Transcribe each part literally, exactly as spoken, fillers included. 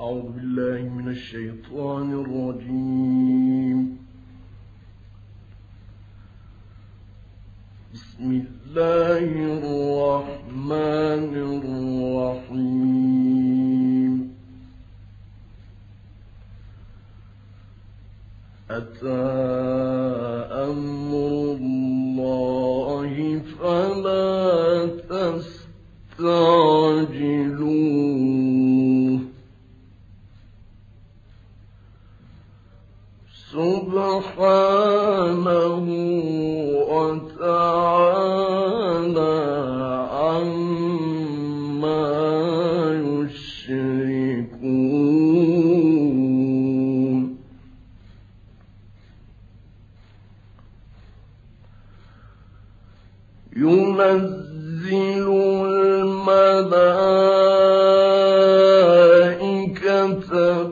أعوذ بالله من الشيطان الرجيم. بسم الله الرحمن الرحيم. أتى أمر الله فلا تستعجلوه سبحانه وتعالى عما يشركون. ينزل الملائكة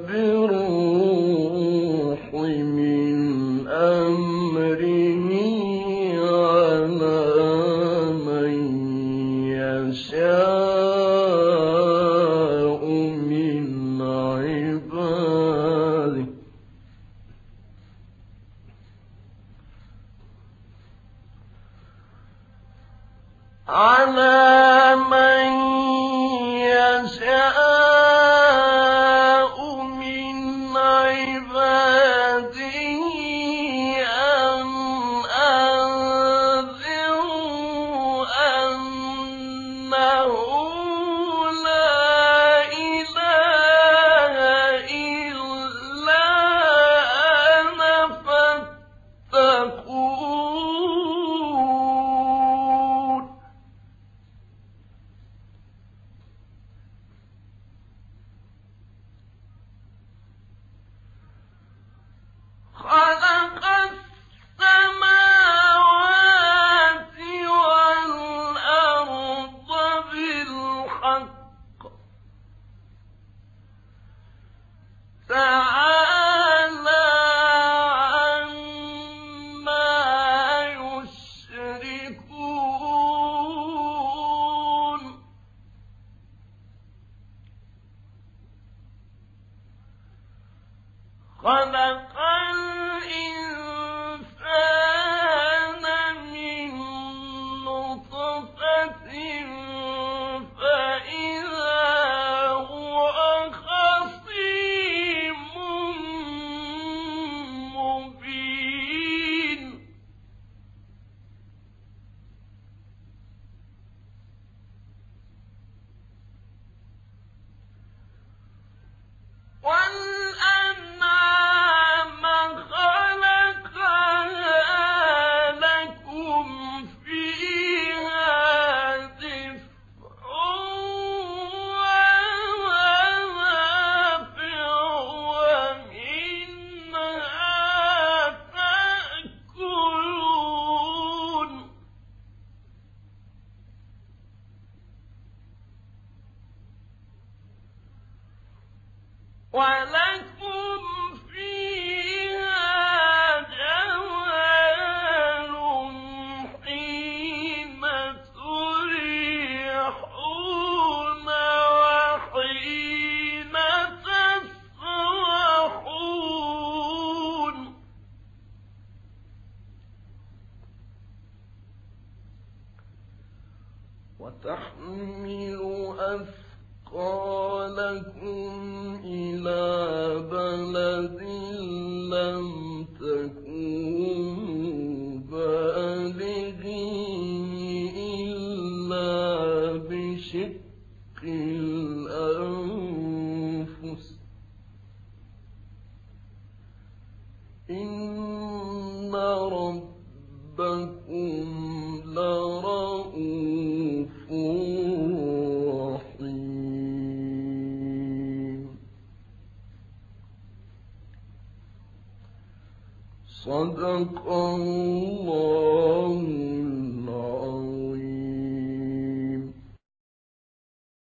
بالروح من أمره على من يشاء من عباده على من يشاء من عباده أن أنذروا أنه لا إله إلا أنا فاتقون. خلق السماوات والأرض بالحق تعالى عما يشركون. خلق الإنسان من نطفة فإذا هو خصيم مبين. والأنعام خلقها لكم فيها دفء ومنافع ومنها تأكلون. ولكم فيها جمال حين تريحون وحين تسرحون. وتحمل أثقالكم إلى بلد لم تكونوا بالغيه إلا بشق الأنفس إن ربكم لرؤوف رحيم. صدق الله